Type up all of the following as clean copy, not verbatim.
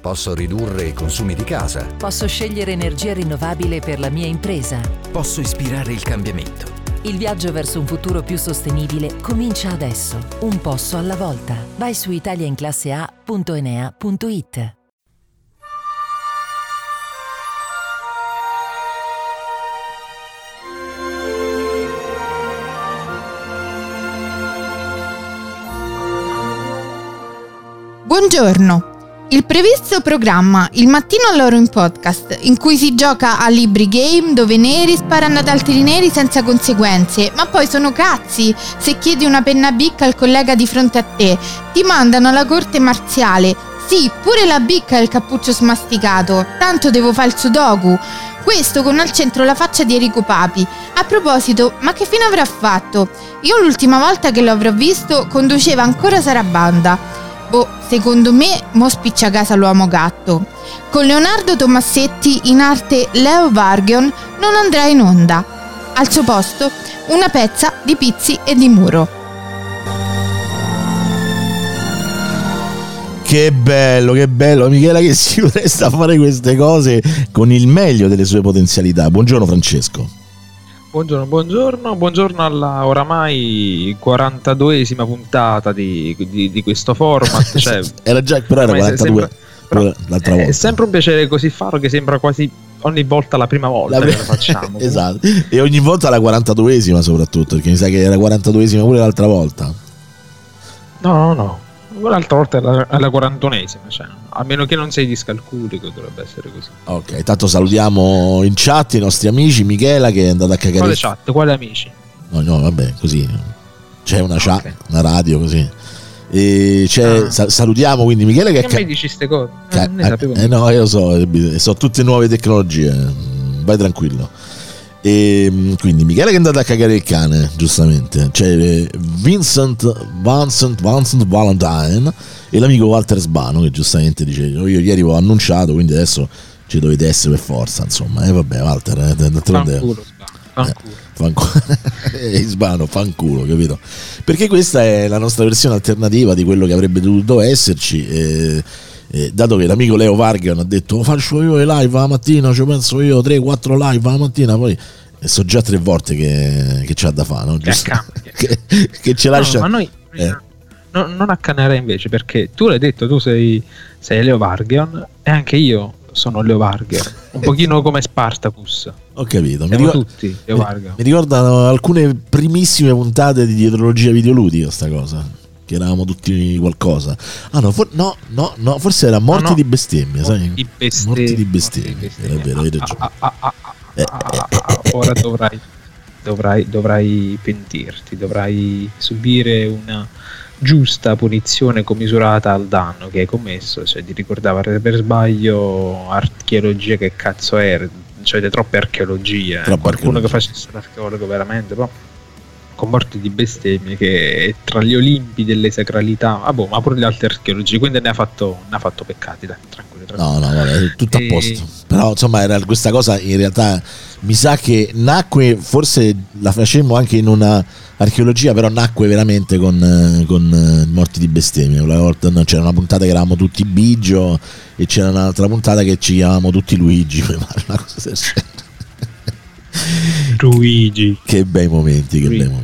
Posso ridurre i consumi di casa. Posso scegliere energia rinnovabile per la mia impresa. Posso ispirare il cambiamento. Il viaggio verso un futuro più sostenibile comincia adesso, un passo alla volta. Vai su italiainclassea.enea.it. Buongiorno. Il previsto programma Il mattino all'oro in podcast, in cui si gioca a libri game dove neri sparano ad altri neri senza conseguenze, ma poi sono cazzi se chiedi una penna bicca al collega di fronte a te, ti mandano alla corte marziale. Sì, pure la bicca e il cappuccio smasticato, tanto devo fare il sudoku. Questo con al centro la faccia di Enrico Papi. A proposito, ma che fine avrà fatto? Io l'ultima volta che lo avrò visto conduceva ancora Sarabanda. Secondo me mo spiccia a casa l'uomo gatto. Con Leonardo Tomassetti, in arte Leo Vargion, non andrà in onda. Al suo posto una pezza di Pizzi e di Muro. Che bello Michela, che si presta a fare queste cose con il meglio delle sue potenzialità. Buongiorno Francesco. Buongiorno alla oramai 42esima puntata di questo format. Cioè, era 42 l'altra volta. È sempre un piacere così farlo, che sembra quasi ogni volta la prima volta che lo facciamo. Esatto, e ogni volta la 42esima soprattutto, perché mi sa che era 42esima pure l'altra volta. No. L'altra volta è la 41esima, cioè, a meno che non sei discalculico, dovrebbe essere così. Ok, tanto salutiamo in chat i nostri amici. Michela che è andata a cagare. Quale chat? Quali amici? No, vabbè, così c'è una chat, okay. Una radio così. E salutiamo quindi Michela che mi dici ste cose? No, io so tutte nuove tecnologie. Vai tranquillo. E quindi Michele che è andato a cagare il cane, giustamente. C'è Vincent Valentine e l'amico Walter Sbano che giustamente dice: io ieri ho annunciato, quindi adesso ci dovete essere per forza, insomma. E vabbè, Walter, fanculo. Sbano, fanculo, capito? Perché questa è la nostra versione alternativa di quello che avrebbe dovuto esserci. Dato che l'amico Leo Vargion ha detto faccio io le live la mattina, ci penso io 3-4 live la mattina, poi so già 3 volte che c'ha da fare, no? che ce lascia. Ma noi non accanerei invece, perché tu l'hai detto, tu sei Leo Vargion e anche io sono Leo Vargion, un pochino come Spartacus. Ho capito, tutti Leo Vargion. Mi ricordano alcune primissime puntate di dietrologia videoludica sta cosa, che eravamo tutti qualcosa. No, forse era Morti di bestemmia, sai? Morti di bestemmia. È vero, hai ragione. Ora dovrai pentirti, dovrai subire una giusta punizione commisurata al danno che hai commesso, cioè di ricordare per sbaglio archeologia, che cazzo è? Cioè troppe archeologie, qualcuno che facesse l'archeologo veramente, però con Morti di bestemmie che è tra gli Olimpi delle sacralità, ma pure le altre archeologie, quindi ne ha fatto peccati, dai, tranquillo. No, vabbè, tutto a posto. Però insomma era questa cosa, in realtà mi sa che nacque, forse la facemmo anche in una archeologia, però nacque veramente con Morti di bestemmie. Una volta c'era una puntata che eravamo tutti Biggio e c'era un'altra puntata che ci chiamavamo tutti Luigi, una cosa del genere. Luigi, che bei momenti.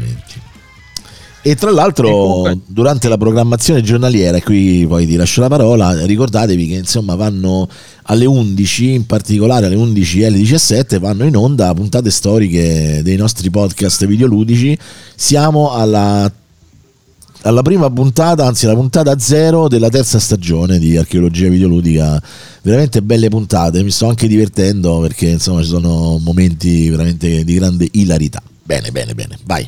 E tra l'altro durante la programmazione giornaliera, qui poi ti lascio la parola, ricordatevi che insomma vanno alle 11, in particolare alle 11:17 vanno in onda puntate storiche dei nostri podcast videoludici. Siamo alla prima puntata, anzi la puntata 0 della terza stagione di archeologia videoludica. Veramente belle puntate, mi sto anche divertendo perché insomma ci sono momenti veramente di grande ilarità. Bene, vai.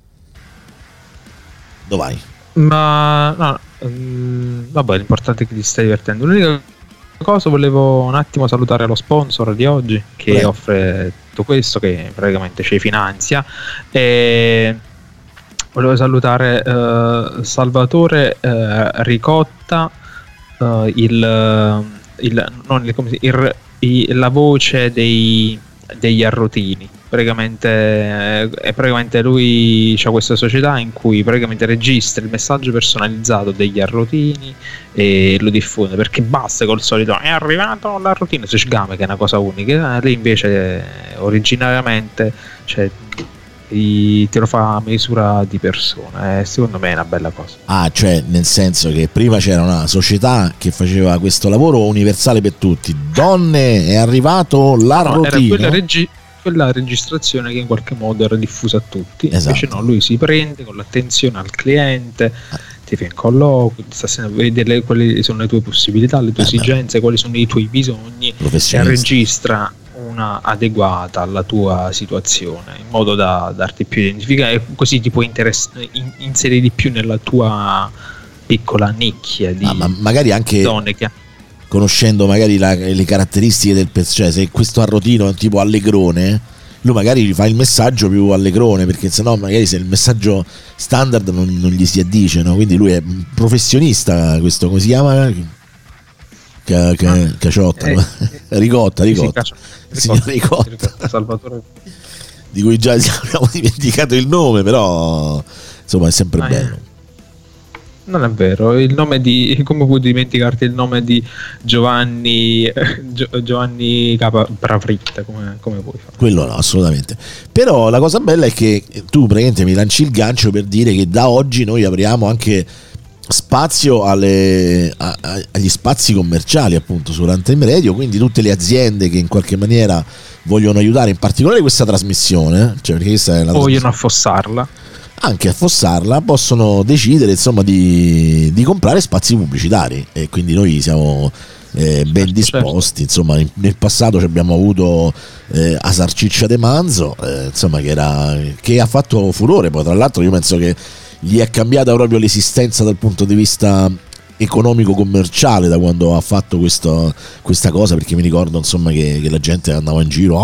Dove vai? Vabbè, l'importante è che ti stai divertendo. L'unica cosa, volevo un attimo salutare lo sponsor di oggi che offre tutto questo, che praticamente ci finanzia, e volevo salutare Salvatore Ricotta, la voce degli arrotini, praticamente lui c'ha questa società in cui praticamente registra il messaggio personalizzato degli arrotini e lo diffonde, perché basta col solito è arrivato l'arrotino, si sgame, che è una cosa unica. Lì invece originariamente te lo fa a misura di persona, secondo me è una bella cosa. Cioè nel senso che prima c'era una società che faceva questo lavoro universale per tutti, donne, è arrivato l'arrotino, era quella registrazione che in qualche modo era diffusa a tutti. Esatto. Invece no, lui si prende con l'attenzione al cliente, ti fa in colloquio, vede quali sono le tue possibilità, le tue esigenze, quali sono i tuoi bisogni, e registra una adeguata alla tua situazione, in modo da darti più identificazione, e così ti puoi inserire di più nella tua piccola nicchia di ma magari anche donne che conoscendo magari le caratteristiche del cioè se questo arrotino è un tipo allegrone, lui magari gli fa il messaggio più allegrone, perché sennò magari se il messaggio standard non gli si addice, no? Quindi lui è un professionista, questo come si chiama? Caciotta, Ricotta, signor Ricotta, Salvatore, di cui già abbiamo dimenticato il nome, però insomma è sempre bello. Non è vero, il nome di, come puoi dimenticarti il nome di Giovanni Capravritta, come puoi fare? Quello no, assolutamente. Però la cosa bella è che tu praticamente mi lanci il gancio per dire che da oggi noi apriamo anche spazio agli spazi commerciali, appunto, su Runtime Radio, quindi tutte le aziende che in qualche maniera vogliono aiutare in particolare questa trasmissione, cioè perché questa è la vogliono affossarla, anche affossarla, possono decidere insomma di comprare spazi pubblicitari, e quindi noi siamo ben disposti. Insomma, nel passato abbiamo avuto Asar Ciccia De Manzo, insomma, che ha fatto furore. Poi tra l'altro io penso che gli è cambiata proprio l'esistenza dal punto di vista economico commerciale da quando ha fatto questa cosa, perché mi ricordo insomma che la gente andava in giro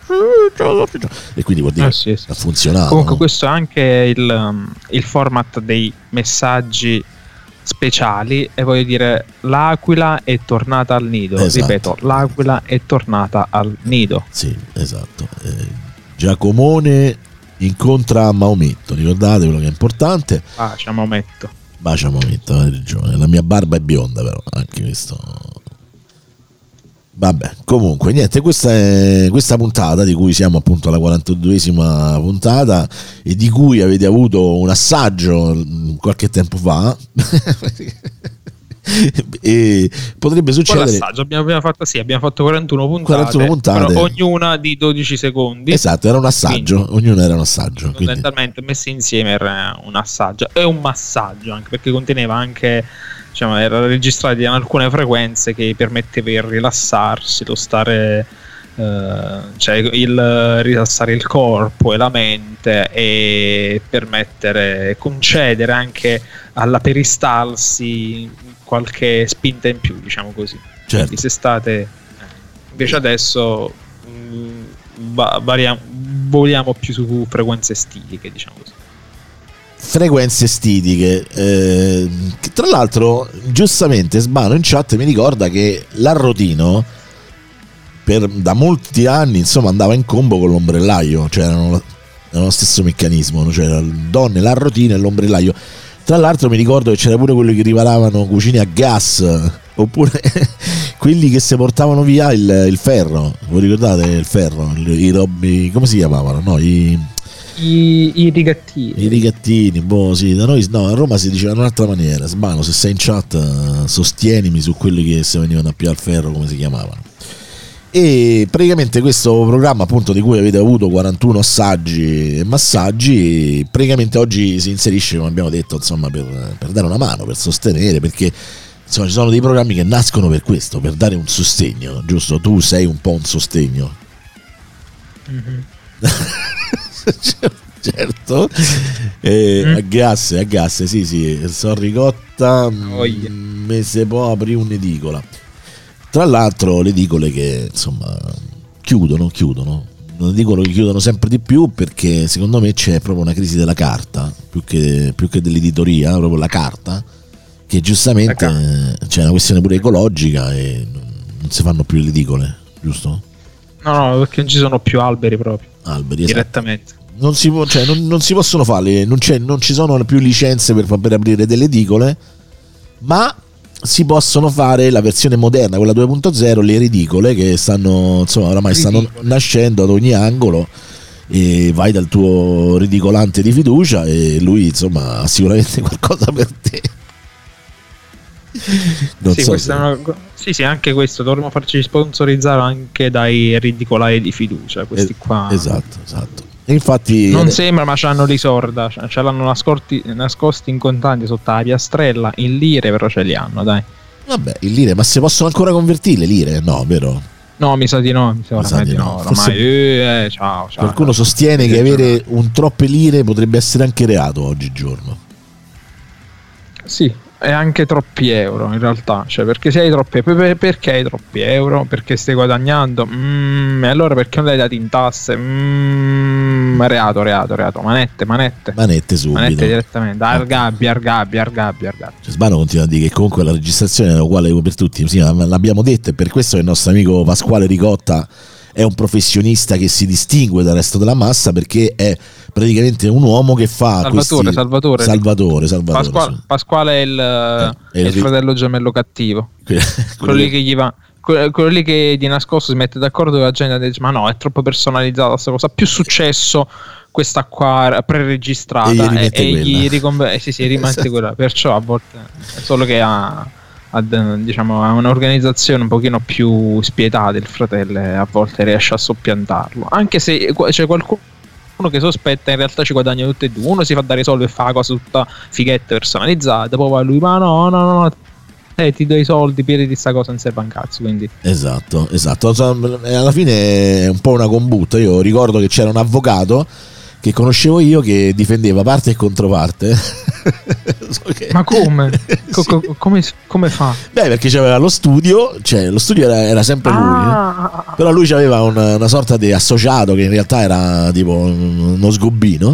e quindi vuol dire sì. ha funzionato. Comunque no? Questo è anche il format dei messaggi speciali, e voglio dire, l'aquila è tornata al nido. Esatto. Ripeto, l'aquila è tornata al nido. Sì, esatto. Giacomone incontra Maometto, ricordate quello che è importante. Bacia Maometto, hai ragione. La mia barba è bionda, però anche questo. Vabbè, comunque niente, questa puntata, di cui siamo appunto alla 42esima puntata, e di cui avete avuto un assaggio qualche tempo fa. E potrebbe succedere. Abbiamo fatto 41 puntate, però ognuna di 12 secondi. Esatto, era un assaggio, ognuno era un assaggio. Fondamentalmente messi insieme era un assaggio e un massaggio, anche perché conteneva anche, diciamo, era registrato in alcune frequenze che permetteva il rilassarsi, lo stare, cioè il rilassare il corpo e la mente, e concedere anche alla peristalsi qualche spinta in più, diciamo così. Certo. Quindi se state invece adesso voliamo più su frequenze stitiche, diciamo così. Frequenze stitiche, che tra l'altro giustamente Sbano in chat mi ricorda che l'arrotino da molti anni insomma andava in combo con l'ombrellaio, cioè erano lo stesso meccanismo, cioè le donne, l'arrotino e l'ombrellaio. Tra l'altro mi ricordo che c'era pure quelli che riparavano cucine a gas, oppure quelli che si portavano via il ferro. Voi ricordate il ferro? Come si chiamavano? No, i rigattini. I rigattini, sì, da noi no, a Roma si diceva in un'altra maniera. Sbano, se sei in chat sostienimi su quelli che si venivano a pigliare il ferro, come si chiamavano. E praticamente questo programma, appunto, di cui avete avuto 41 assaggi e massaggi, praticamente oggi si inserisce, come abbiamo detto, insomma, per dare una mano, per sostenere, perché insomma ci sono dei programmi che nascono per questo, per dare un sostegno, giusto? Tu sei un po' un sostegno. Mm-hmm. Certo. A gas, sì, sono Ricotta, me se può aprire un'edicola. Tra l'altro le edicole che insomma chiudono, non dicono che chiudono sempre di più, perché secondo me c'è proprio una crisi della carta, più che dell'editoria, proprio la carta, che giustamente c'è una questione pure ecologica e non si fanno più le edicole, giusto? No, perché non ci sono più alberi proprio. alberi, direttamente. Non si può, cioè non si possono fare, non ci sono più licenze per aprire delle edicole, ma si possono fare la versione moderna, quella 2.0, le ridicole che stanno, insomma, oramai stanno nascendo ad ogni angolo, e vai dal tuo ridicolante di fiducia e lui, insomma, ha sicuramente qualcosa per te. Non sì, so sì, anche questo dovremmo farci sponsorizzare anche dai ridicolai di fiducia, questi qua. Esatto. E infatti non sembra, ma c'hanno risorda, ce l'hanno nascosti in contanti sotto la piastrella, in lire, però ce li hanno, dai. Vabbè, in lire, ma si possono ancora convertire le lire? No, vero? No, mi sa di no, ormai, ciao. Qualcuno sostiene che avere un troppe lire potrebbe essere anche reato oggigiorno. Sì, e anche troppi euro in realtà, cioè perché se hai troppi, perché hai troppi euro? Perché stai guadagnando? E allora perché non l'hai dati in tasse? Reato, manette subito, manette direttamente, argabbia. Cioè, Sbano continua a dire che comunque la registrazione è uguale per tutti, sì, l'abbiamo detto, e per questo il nostro amico Pasquale Ricotta è un professionista che si distingue dal resto della massa, perché è praticamente un uomo che fa Salvatore. Pasquale è il fratello gemello cattivo, quello lì che gli va, quello lì che di nascosto si mette d'accordo con la gente e dice ma no, è troppo personalizzata questa cosa, più successo questa qua preregistrata e gli rimette quella, perciò a volte solo che ha un'organizzazione un pochino più spietata il fratello, e a volte riesce a soppiantarlo, anche se c'è qualcuno che sospetta in realtà ci guadagna tutti e due. Uno si fa dare i soldi e fa la cosa tutta fighetta personalizzata, poi va lui ma no, ti do i soldi, piedi sta cosa, non serve un cazzo, quindi esatto. Alla fine è un po' una combutta. Io ricordo che c'era un avvocato che conoscevo io che difendeva parte e controparte. Ma come? Sì. Come fa? Beh, perché c'aveva lo studio, cioè lo studio era sempre lui, però lui aveva una sorta di associato che in realtà era tipo uno sgobbino,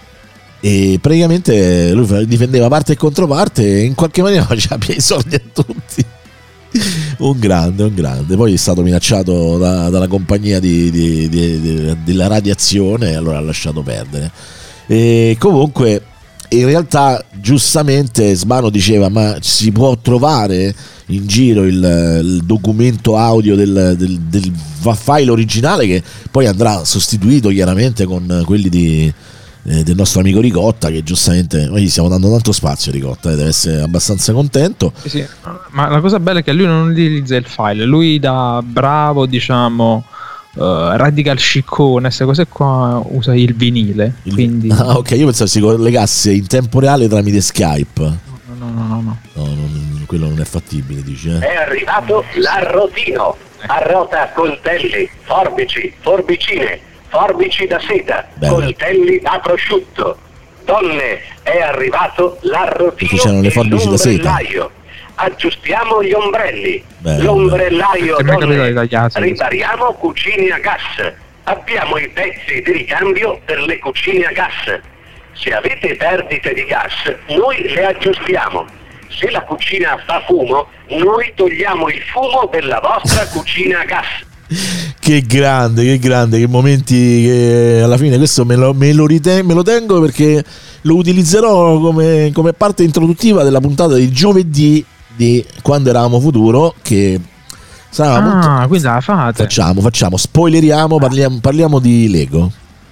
e praticamente lui difendeva parte e controparte e in qualche maniera faceva i soldi a tutti. Un grande. Poi è stato minacciato dalla compagnia della radiazione, e allora ha lasciato perdere. E comunque in realtà giustamente Sbano diceva ma si può trovare in giro il documento audio del file originale, che poi andrà sostituito chiaramente con quelli del nostro amico Ricotta, che giustamente noi gli stiamo dando tanto spazio. Ricotta deve essere abbastanza contento. Sì. Ma la cosa bella è che lui non utilizza il file, lui da bravo, diciamo, radical sciccone, queste cose qua, usa il vinile. Quindi... ok, io pensavo si collegasse in tempo reale tramite Skype. No, quello non è fattibile, dici, eh? È arrivato l'arrotino, arrota coltelli, forbici, forbicine, forbici da seta, bello, coltelli a prosciutto. Donne, è arrivato l'arrotino, perché c'erano le forbici da seta. Aggiustiamo gli ombrelli, bello, l'ombrello, donne, ripariamo cucine a gas, abbiamo i pezzi di ricambio per le cucine a gas. Se avete perdite di gas, noi le aggiustiamo. Se la cucina fa fumo, noi togliamo il fumo della vostra cucina a gas. Che grande, che momenti, che alla fine questo me lo tengo, perché lo utilizzerò come parte introduttiva della puntata di giovedì di Quando Eravamo Futuro, che sarà quindi la fate. Facciamo, spoileriamo, parliamo di Lego.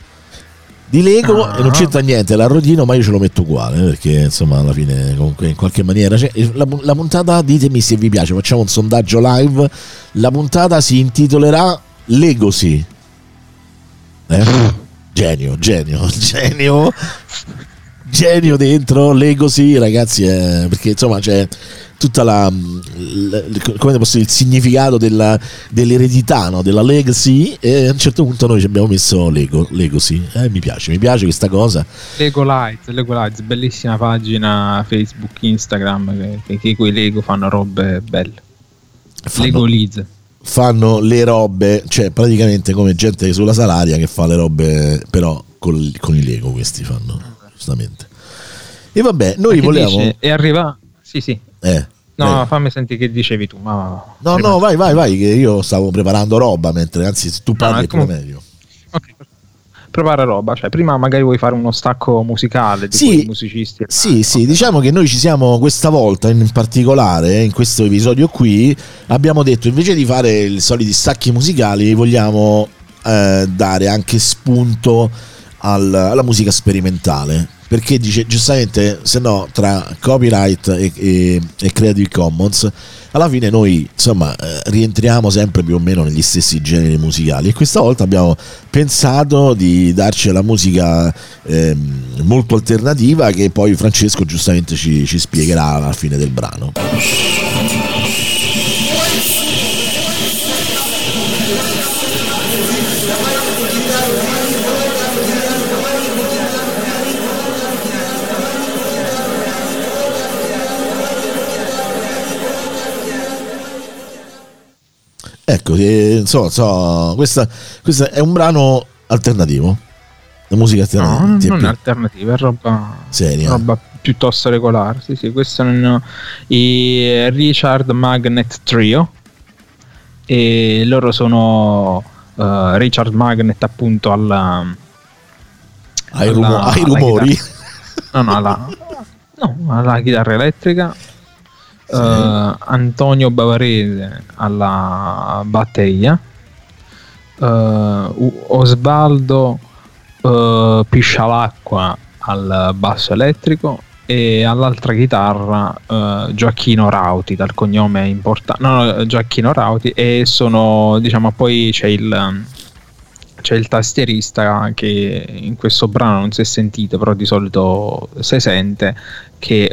E non c'entra niente l'arrotino, ma io ce lo metto uguale, perché insomma alla fine comunque in qualche maniera la puntata, ditemi se vi piace, facciamo un sondaggio live. La puntata si intitolerà Legacy. Genio dentro Legacy, ragazzi, perché insomma c'è tutta come posso dire, il significato dell'eredità, no? Della legacy, e a un certo punto noi ci abbiamo messo Legacy. Mi piace questa cosa. Lego Lights, bellissima pagina Facebook, Instagram, che quei Lego fanno robe belle. Lego Liz fanno le robe, cioè praticamente come gente sulla Salaria che fa le robe, però con i Lego questi fanno, giustamente. E vabbè, noi volevamo... E arriva... Sì. No, fammi sentire che dicevi tu. No, vai, che io stavo preparando roba, mentre anzi se tu parli è meglio. Ok. provare roba, cioè prima magari vuoi fare uno stacco musicale di quei musicisti. Sì, diciamo che noi ci siamo questa volta in particolare, in questo episodio qui, abbiamo detto invece di fare i soliti stacchi musicali vogliamo dare anche spunto alla musica sperimentale, perché dice giustamente, se no tra copyright e Creative Commons alla fine noi insomma rientriamo sempre più o meno negli stessi generi musicali, e questa volta abbiamo pensato di darci la musica molto alternativa, che poi Francesco giustamente ci spiegherà alla fine del brano. Ecco, questo è un brano alternativo, la musica alternativa. No, non è alternativa, è roba seria, roba piuttosto regolare. Sì, questo è i Richard Magnet Trio, e loro sono Richard Magnet appunto ai rumori, alla chitarra elettrica. Sì. Antonio Bavarese alla batteria, Osvaldo Piscialacqua al basso elettrico, e all'altra chitarra Gioacchino Rauti, dal cognome importante, Gioacchino Rauti, e sono, diciamo, poi c'è il tastierista che in questo brano non si è sentito, però di solito si sente, che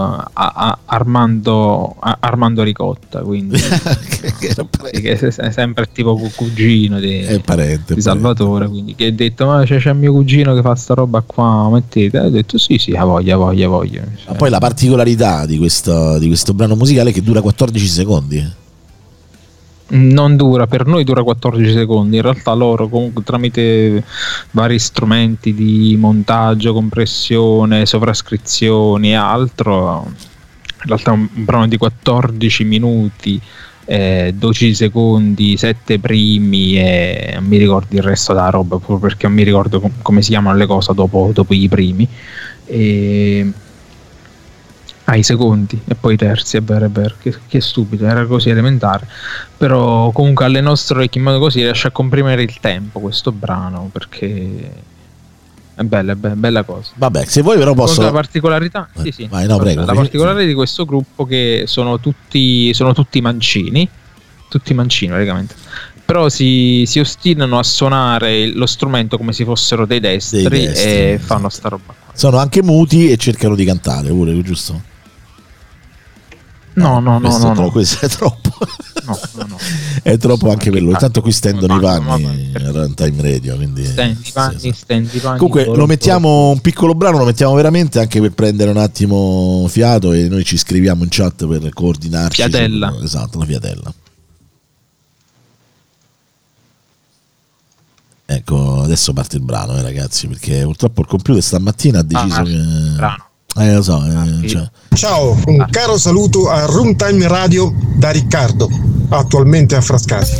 Armando Ricotta, quindi che è sempre tipo cugino di Salvatore, quindi che ha detto ma c'è il mio cugino che fa sta roba qua, mettete, ha detto sì, ha voglia. Ma poi la particolarità di questo brano musicale è che dura 14 secondi. Non dura, per noi dura 14 secondi, in realtà loro comunque tramite vari strumenti di montaggio, compressione, sovrascrizioni e altro, in realtà è un brano di 14 minuti, 12 secondi, 7 primi, e non mi ricordo il resto della roba, proprio perché non mi ricordo come si chiamano le cose dopo i primi, i secondi e poi i terzi, è vero, che stupido, era così elementare, però comunque alle nostre orecchie in modo così riesce a comprimere il tempo questo brano, perché è bella cosa. Vabbè, se vuoi però posso... La particolarità, vai, no, prego. La particolarità di questo gruppo che sono tutti mancini praticamente, però si ostinano a suonare lo strumento come se fossero dei destri e fanno sta roba qua. Sono anche muti e cercano di cantare pure, giusto? No. Questo è troppo. No. È troppo anche per loro. Intanto qui stendono i panni a Runtime Radio, quindi stendi panni. Comunque lo mettiamo un piccolo brano, lo mettiamo veramente anche per prendere un attimo fiato, e noi ci scriviamo in chat per coordinarci. Fiatella. Esatto, la fiatella. Ecco, adesso parte il brano, ragazzi, perché purtroppo il computer stamattina ha deciso che... Brano. Lo so. Ciao, un caro saluto a Runtime Radio da Riccardo, attualmente a Frascati.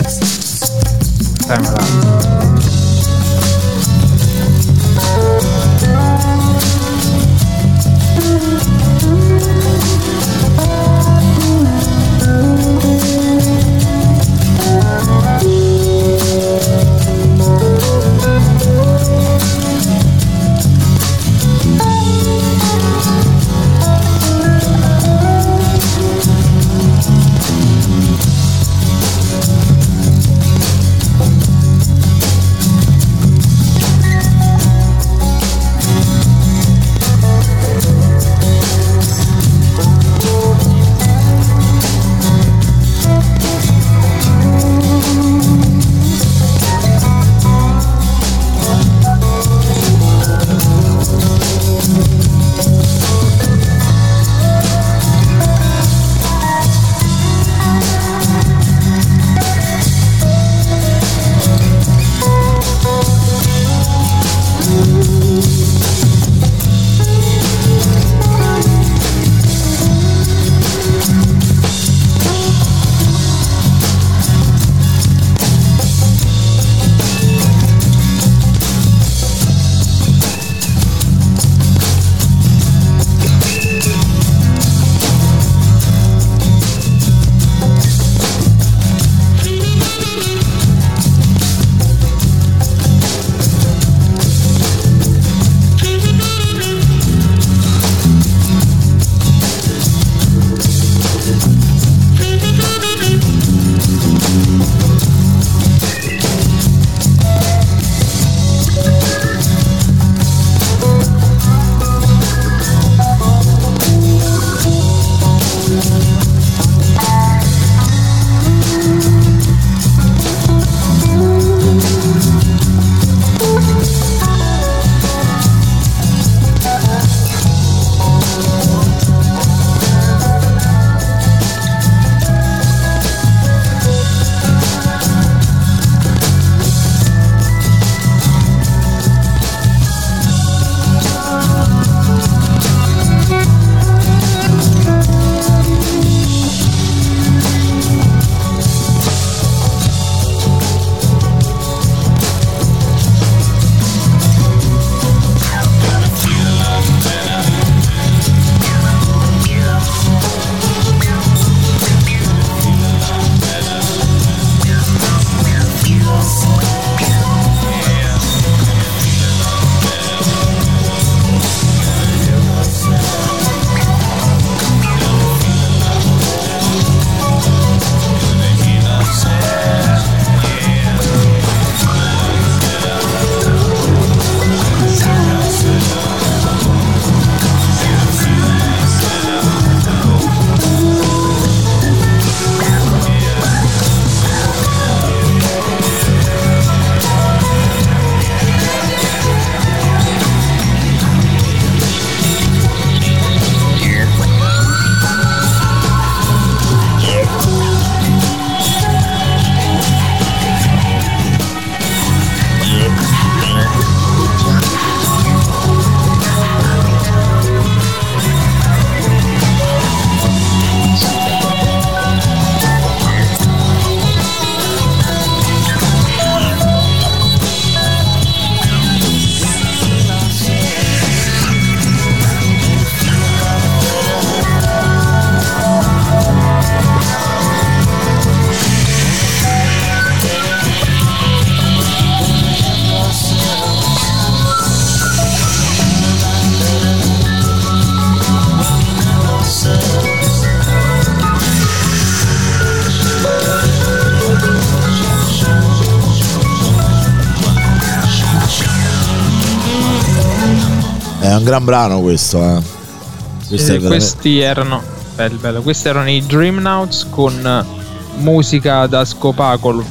È un gran brano questo, Questi erano bello. Questi erano i Dreamnauts con musica da scopacolo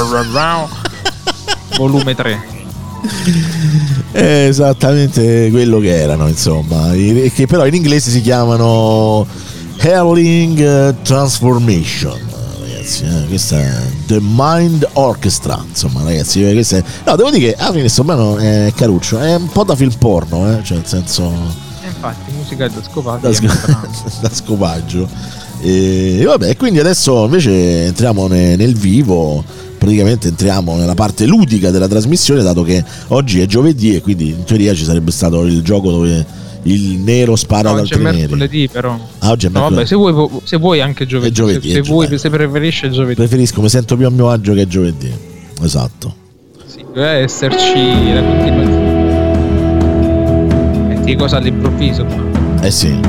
volume 3. È esattamente quello che erano, insomma, che però in inglese si chiamano Hurling Transformation, ragazzi. Questa è The Mind Orchestra, insomma, ragazzi. Questa è... No, devo dire che alla fine questo brano è caruccio, è un po' da film porno, cioè nel senso, infatti musica da scopaggio da scopaggio. E vabbè, quindi adesso invece entriamo nel vivo. Praticamente entriamo nella parte ludica della trasmissione, dato che oggi è giovedì e quindi in teoria ci sarebbe stato il gioco dove il nero spara ad altri neri. Oggi è mercoledì, però. Oggi è mercoledì. Vabbè, se vuoi anche giovedì. Se preferisci giovedì. Preferisco, mi sento più a mio agio che è giovedì. Esatto. Sì, deve esserci la continuazione. Metti cosa all'improvviso. Sì.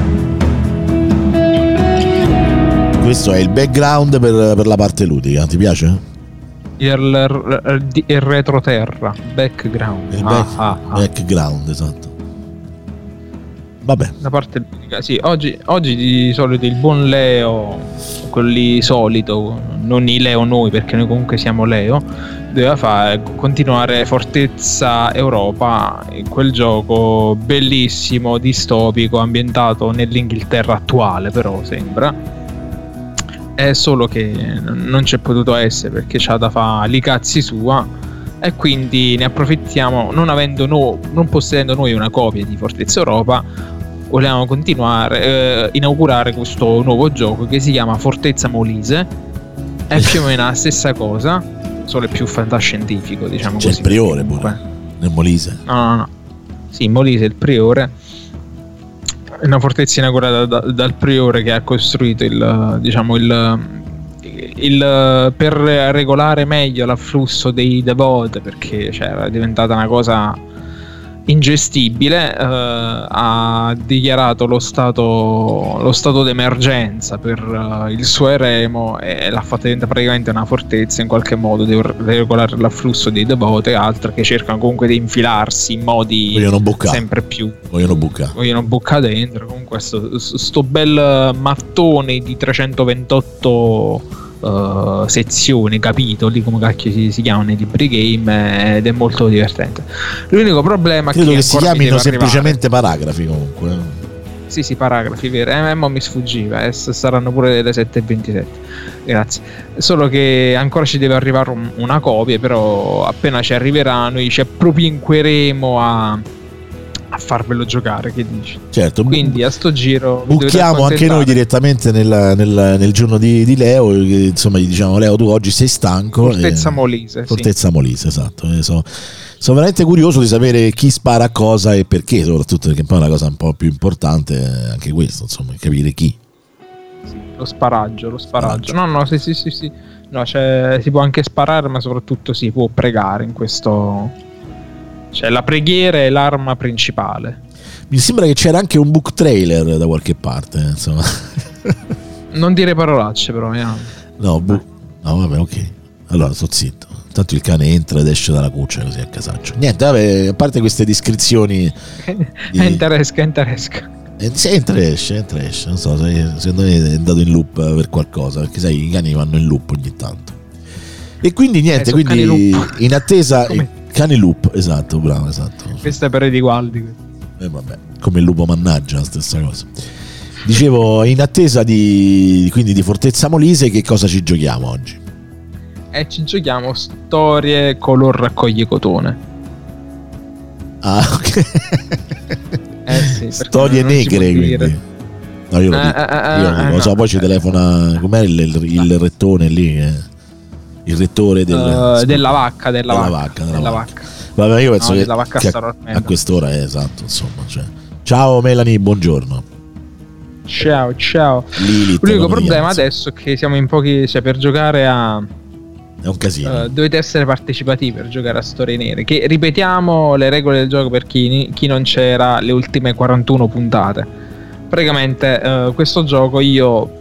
Questo è il background per la parte ludica, ti piace? Il retroterra, background. Background, esatto. Vabbè. La parte ludica, sì. Oggi di solito il buon Leo, quello lì solito, non i Leo noi, perché noi comunque siamo Leo, doveva continuare Fortezza Europa, quel gioco bellissimo, distopico, ambientato nell'Inghilterra attuale, però sembra. È solo che non c'è potuto essere perché c'ha da fare li cazzi sua, e quindi ne approfittiamo, non possedendo noi una copia di Fortezza Europa, vogliamo continuare, inaugurare questo nuovo gioco che si chiama Fortezza Molise. È più o meno la stessa cosa, solo è più fantascientifico, diciamo. C'è così. Il priore pure nel Molise. No. Sì, Molise è il priore. È una fortezza inaugurata dal priore che ha costruito per regolare meglio l'afflusso dei devoti, perché era diventata una cosa ingestibile. Ha dichiarato lo stato d'emergenza per il suo eremo e l'ha fatta diventare praticamente una fortezza in qualche modo di regolare l'afflusso dei devoti e altre che cercano comunque di infilarsi in modi sempre più vogliono buccare dentro. Comunque sto bel mattone di 328 sezioni, capitoli, come cacchio si chiamano nei libri game, ed è molto divertente. L'unico problema credo che si chiamino semplicemente paragrafi, comunque. Sì, paragrafi, vero. Ma mi sfuggiva, saranno pure le 7:27. Grazie. Solo che ancora ci deve arrivare una copia, però appena ci arriverà noi ci propinqueremo a farvelo giocare, che dici? Certo. Quindi a sto giro buchiamo anche noi direttamente nel giorno di Leo, insomma gli diciamo: Leo, tu oggi sei stanco. Fortezza Molise, esatto. Sono veramente curioso di sapere chi spara a cosa e perché, soprattutto perché poi è una cosa un po' più importante anche questo, insomma, capire chi. Sì, lo sparaggio. No, sì. No, si può anche sparare, ma soprattutto si può pregare in questo. Cioè la preghiera è l'arma principale. Mi sembra che c'era anche un book trailer da qualche parte, insomma. Non dire parolacce, però. No, vabbè, ok. Allora sto zitto. Tanto il cane entra ed esce dalla cuccia così a casaccio. Niente, vabbè, a parte queste descrizioni Interesca. Entra e esce. Non so, secondo me è andato in loop per qualcosa, perché sai, i cani vanno in loop ogni tanto. E quindi niente, quindi in attesa. Cani loop, esatto, bravo, esatto. Questa è per Eddie Gualdi. Vabbè, come il lupo mannaggia, la stessa cosa. Dicevo, in attesa quindi di Fortezza Molise, che cosa ci giochiamo oggi? Ci giochiamo storie color raccoglie cotone. Ah, ok. Sì, storie negre, quindi. No, io lo dico. Lo so, poi ci telefona, com'è il rettone lì, il rettore della vacca. Vabbè, io penso che a quest'ora è esatto, insomma, cioè. Ciao Melanie, buongiorno. Ciao. Lilith, l'unico problema adesso è che siamo in pochi, cioè per giocare è un casino. Dovete essere partecipativi per giocare a Storie Nere, che ripetiamo le regole del gioco per chi non c'era le ultime 41 puntate. Praticamente questo gioco io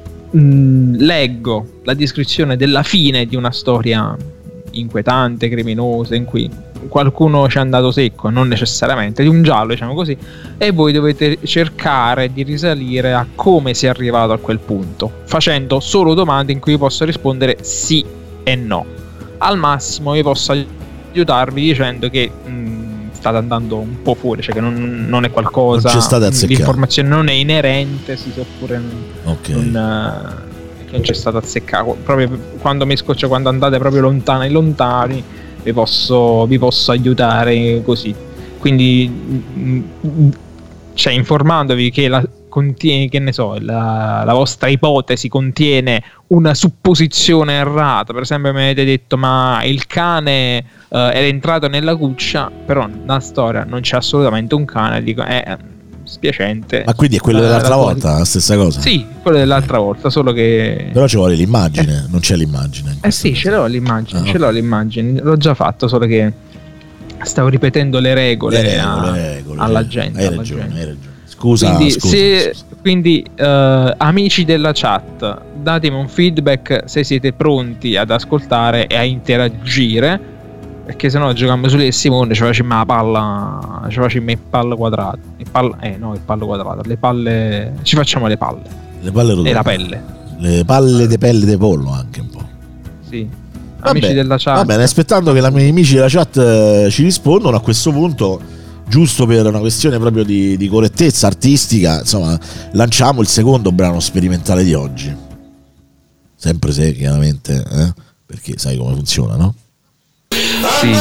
leggo la descrizione della fine di una storia inquietante, criminosa, in cui qualcuno ci è andato secco, non necessariamente, di un giallo, diciamo così, e voi dovete cercare di risalire a come si è arrivato a quel punto, facendo solo domande in cui posso rispondere sì e no. Al massimo io posso aiutarvi dicendo che state andando un po' fuori, cioè che non è qualcosa, l'informazione non è inerente, oppure che non c'è stato azzeccato. Proprio quando mi scoccia, quando andate proprio lontani, vi posso aiutare così. Quindi cioè, informandovi che contiene, che ne so, la vostra ipotesi contiene una supposizione errata. Per esempio mi avete detto ma il cane era entrato nella cuccia, però nella storia non c'è assolutamente un cane, dico spiacente. Ma quindi è quello dell'altra volta, la stessa cosa? Sì, quello dell'altra volta, solo che però ci vuole l'immagine, non c'è l'immagine. Sì, ce l'ho l'immagine, l'ho l'immagine, l'ho già fatto, solo che stavo ripetendo le regole alla gente. Hai ragione. Scusa. Quindi amici della chat, datemi un feedback se siete pronti ad ascoltare e a interagire, perché sennò giochiamo sulle Simone, ci facciamo la palla, ci facciamo il pallo quadrato, il pallo quadrato, le palle, ci facciamo le palle rotonde. E la pelle, le palle di pelle di pollo anche un po'. Sì. Amici della chat. Va bene, aspettando che gli amici della chat ci rispondano, a questo punto, giusto per una questione proprio di correttezza artistica, insomma, lanciamo il secondo brano sperimentale di oggi. Sempre se, chiaramente, perché sai come funziona, no? Sì.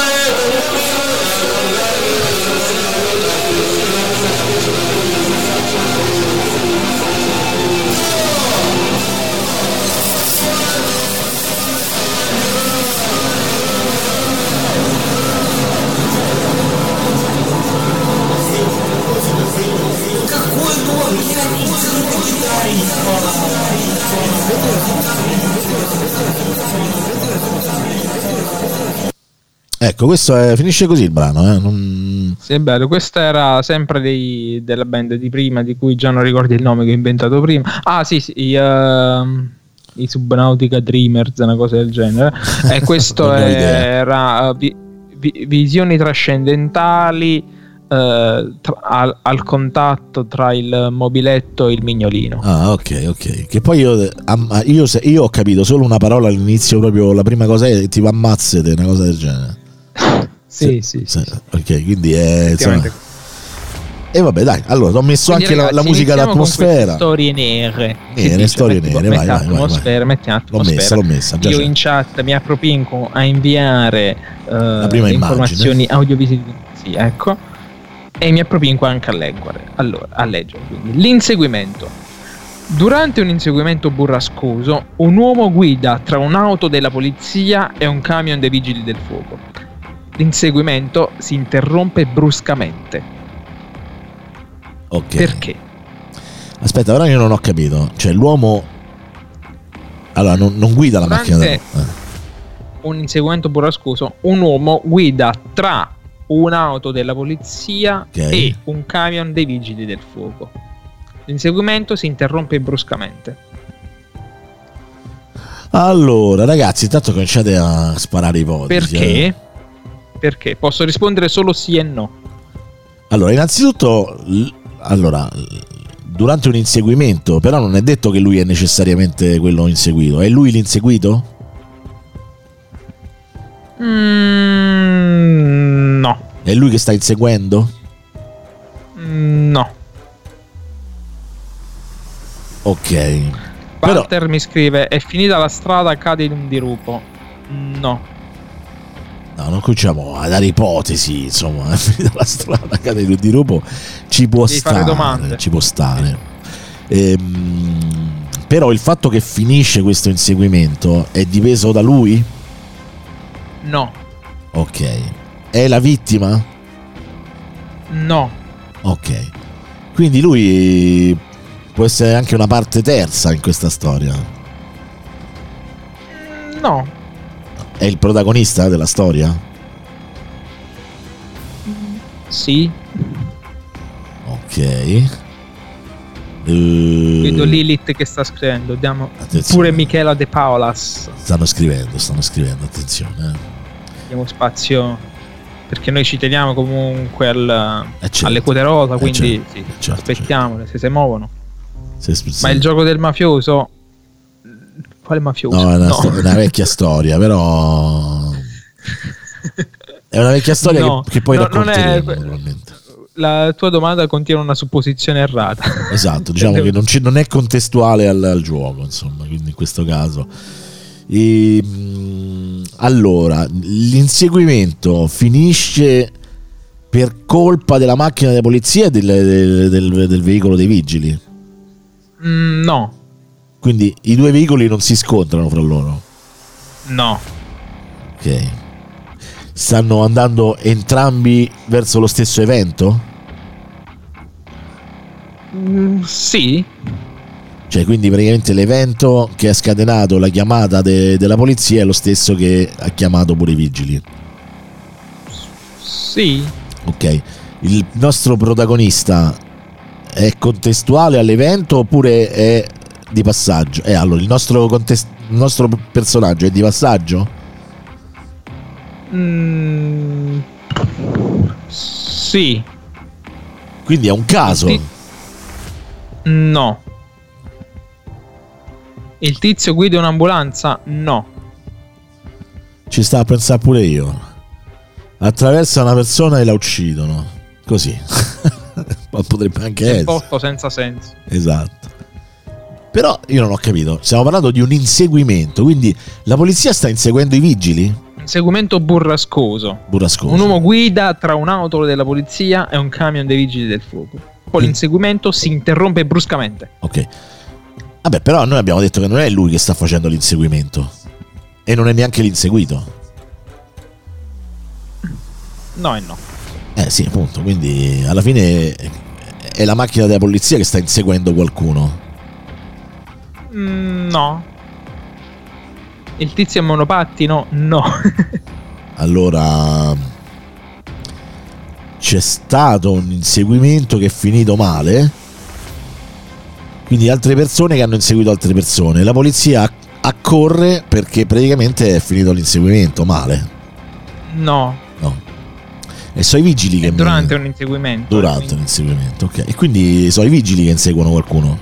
Ecco, questo finisce così il brano. Sì, è bello. Questa era sempre della band di prima, di cui già non ricordo il nome che ho inventato prima. Ah sì, i Subnautica Dreamers, una cosa del genere. E questo era visioni trascendentali al contatto tra il mobiletto e il mignolino. Ah, ok. Che poi io ho capito solo una parola all'inizio, proprio la prima cosa è tipo ammazzate, una cosa del genere. Sì. Ok, quindi è e vabbè, dai, allora ho messo quindi, anche ragazzi, la musica d'atmosfera. Storie nere. Storie nere, vai. Metti atmosfera. L'ho messa. Io in chat mi appropinco a inviare la prima informazioni immagine. audiovisive. Sì, ecco. E mi appropinco anche a leggere. Allora, a leggere. Quindi, l'inseguimento. Durante un inseguimento burrascoso, un uomo guida tra un'auto della polizia e un camion dei vigili del fuoco. L'inseguimento si interrompe bruscamente. Ok. Perché? Aspetta, però io non ho capito. Cioè, l'uomo allora non guida la macchina. Un inseguimento burrascoso, un uomo guida tra un'auto della polizia e un camion dei vigili del fuoco. L'inseguimento si interrompe bruscamente. Allora, ragazzi, intanto cominciate a sparare ipotesi. Perché? Perché posso rispondere solo sì e no. Allora, innanzitutto, durante un inseguimento, però non è detto che lui è necessariamente quello inseguito. È lui l'inseguito? No. È lui che sta inseguendo? No. Ok. Walter mi scrive: è finita la strada, cade in un dirupo. No, non cominciamo a dare ipotesi, insomma, è finita la strada, cade in un dirupo, ci può stare. Però il fatto che finisce questo inseguimento è dipeso da lui? No. Ok. È la vittima? No. Ok. Quindi lui può essere anche una parte terza in questa storia? No. È il protagonista della storia? Sì. Ok. Vedo Lilith che sta scrivendo. Attenzione. Pure Michela De Paolas stanno scrivendo, attenzione. Diamo spazio perché noi ci teniamo comunque certo. alle quote rosa, quindi certo, aspettiamole se si muovono. Sì. Ma il gioco del mafioso, quale mafioso? No, è una vecchia storia, però è una vecchia storia che poi racconteremo naturalmente. La tua domanda contiene una supposizione errata. Esatto, diciamo che non è contestuale al gioco, insomma, quindi in questo caso. Allora, l'inseguimento finisce per colpa della macchina della polizia e del veicolo dei vigili? No. Quindi i due veicoli non si scontrano fra loro? No. Ok. Stanno andando entrambi verso lo stesso evento? Sì. Cioè, quindi praticamente l'evento che ha scatenato la chiamata della polizia è lo stesso che ha chiamato pure i vigili? Sì. Ok. Il nostro protagonista è contestuale all'evento oppure è di passaggio? Allora, il nostro personaggio è di passaggio? Sì. Quindi è un caso? No. Il tizio guida un'ambulanza? No. Ci sta a pensare pure io. Attraversa una persona e la uccidono. Così. Potrebbe anche essere. Posto senza senso. Esatto. Però io non ho capito. Stiamo parlando di un inseguimento. Quindi la polizia sta inseguendo i vigili? Inseguimento burrascoso. Un uomo guida tra un'auto della polizia e un camion dei vigili del fuoco. Poi l'inseguimento si interrompe bruscamente. Ok. Vabbè, però noi abbiamo detto che non è lui che sta facendo l'inseguimento. E non è neanche l'inseguito. No e no. Sì, appunto. Quindi alla fine è la macchina della polizia che sta inseguendo qualcuno. No. Il tizio è monopattino? No. Allora, c'è stato un inseguimento che è finito male. Quindi altre persone che hanno inseguito altre persone. La polizia accorre perché praticamente è finito l'inseguimento male. No. E sono i vigili che durante un inseguimento. Durante un inseguimento, ok. E quindi sono i vigili che inseguono qualcuno?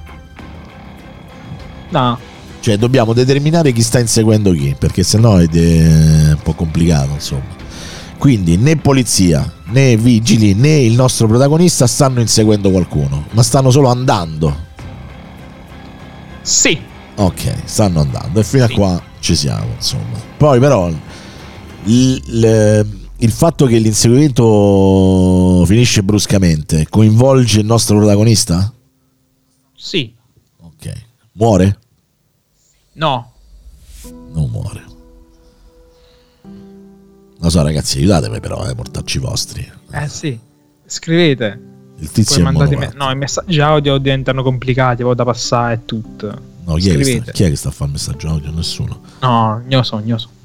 No. Cioè dobbiamo determinare chi sta inseguendo chi, perché sennò è un po' complicato, insomma. Quindi né polizia, né vigili, né il nostro protagonista stanno inseguendo qualcuno, ma stanno solo andando. Sì. Ok, stanno andando e fino a qua ci siamo, insomma. Poi però il fatto che l'inseguimento finisce bruscamente coinvolge il nostro protagonista? Sì. Ok. Muore? No. Non muore. Lo so, ragazzi, aiutatemi però a portarci i vostri. Sì. Scrivete. Il tizio è no, i messaggi audio diventano complicati, poi da passare e tutto. No, chi è che sta a fare il messaggio audio? Nessuno. No, gnoso.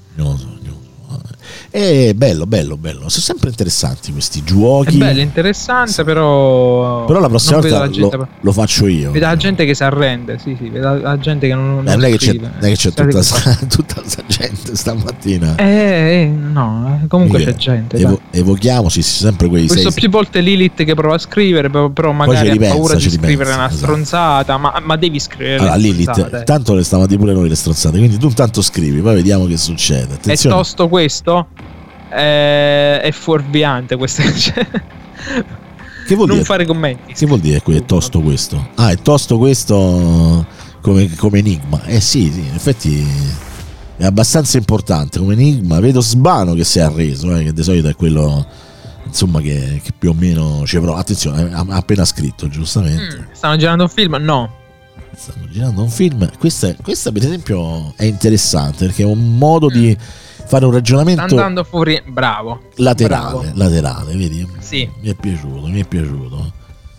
È bello. Sono sempre interessanti questi giochi. È bello, interessante, però la prossima volta lo faccio io. Vede la gente che si arrende, sì, vede la gente che non è che c'è tutta questa gente stamattina. No, comunque c'è gente. Evochiamo sempre quei Questo più volte Lilith che prova a scrivere, però magari ha paura di scrivere una stronzata, ma devi scrivere. Allora, Lilith, tanto le stavamo pure noi le stronzate, quindi tu intanto scrivi, poi vediamo che succede. Attenzione. È tosto questo? È fuorviante questo. Che vuol non dire? Fare commenti. Che vuol dire è tosto questo? È tosto questo come enigma. Sì, in effetti è abbastanza importante come enigma. Vedo Sbano che si è arreso, che di solito è quello, insomma, che più o meno ci prova. Attenzione, ha appena scritto, giustamente. Stanno girando un film? No. Stanno girando un film. Questa per esempio è interessante perché è un modo di fare un ragionamento. Sta andando fuori, bravo. Laterale, vedi? Sì. Mi è piaciuto.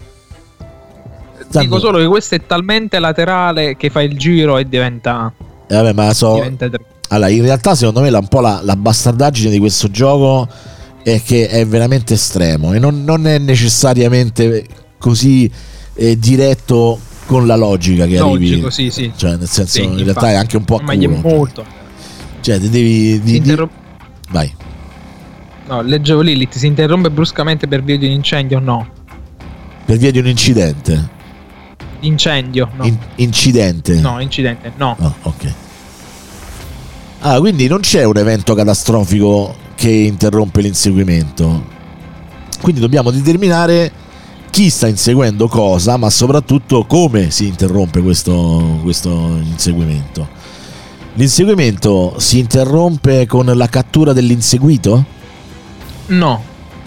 Dico solo che questo è talmente laterale che fa il giro e diventa. Vabbè, ma allora, in realtà, secondo me, un po' la bastardaggine di questo gioco è che è veramente estremo e non è necessariamente così diretto con la logica che arrivi. Sì. Cioè, nel senso, in realtà è anche un po' a culo. Molto. Cioè, ti devi. Vai. No, leggevo Lilith, si interrompe bruscamente per via di un incendio? No. Per via di un incidente? Incendio? No. Incidente? No, incidente, no. No, ok. Ah, quindi non c'è un evento catastrofico che interrompe l'inseguimento. Quindi dobbiamo determinare chi sta inseguendo cosa, ma soprattutto come si interrompe questo inseguimento. L'inseguimento si interrompe con la cattura dell'inseguito? No.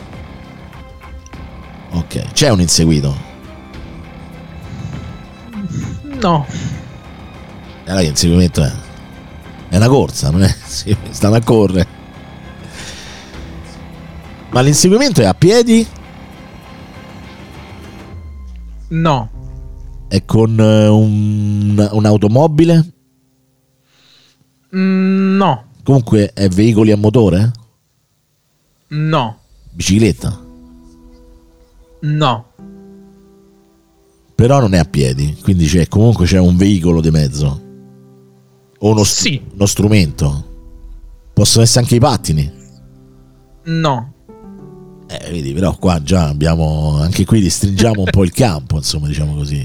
Ok, c'è un inseguito? No. Allora, l'inseguimento è una corsa, non è? Sì, stanno a correre. Ma l'inseguimento è a piedi? No. È con un'automobile? No. Comunque è veicoli a motore? No. Bicicletta? No. Però non è a piedi, quindi comunque c'è un veicolo di mezzo. O uno strumento. Possono essere anche i pattini? No. Vedi, però qua già abbiamo, anche qui restringiamo un po' il campo, insomma, diciamo così.